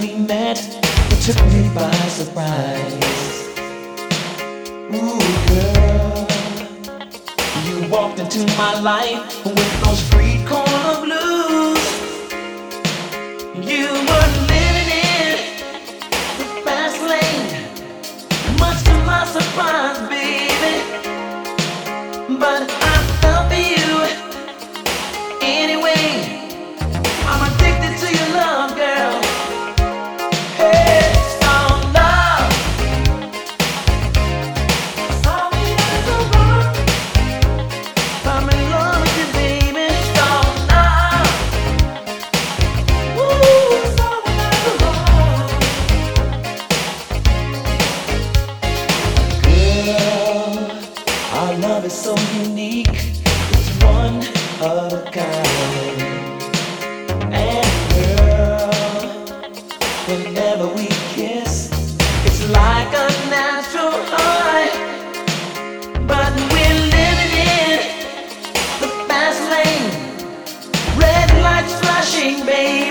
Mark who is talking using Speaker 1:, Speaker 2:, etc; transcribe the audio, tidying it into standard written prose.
Speaker 1: we met, it took me by surprise. Ooh, girl, you walked into my life with those street corner blues. You were living in the fast lane, much to my surprise, baby. But I fell for you anyway. I'm addicted to your love, girl. Hey, strong love. Saw me as a rock. I'm in love with you, baby. Strong love. Woo, saw me as a rock. Girl, our love is so unique. It's one of a kind. And girl, whenever we kiss, it's like a natural high. But we're living in the fast lane, red lights flashing, baby.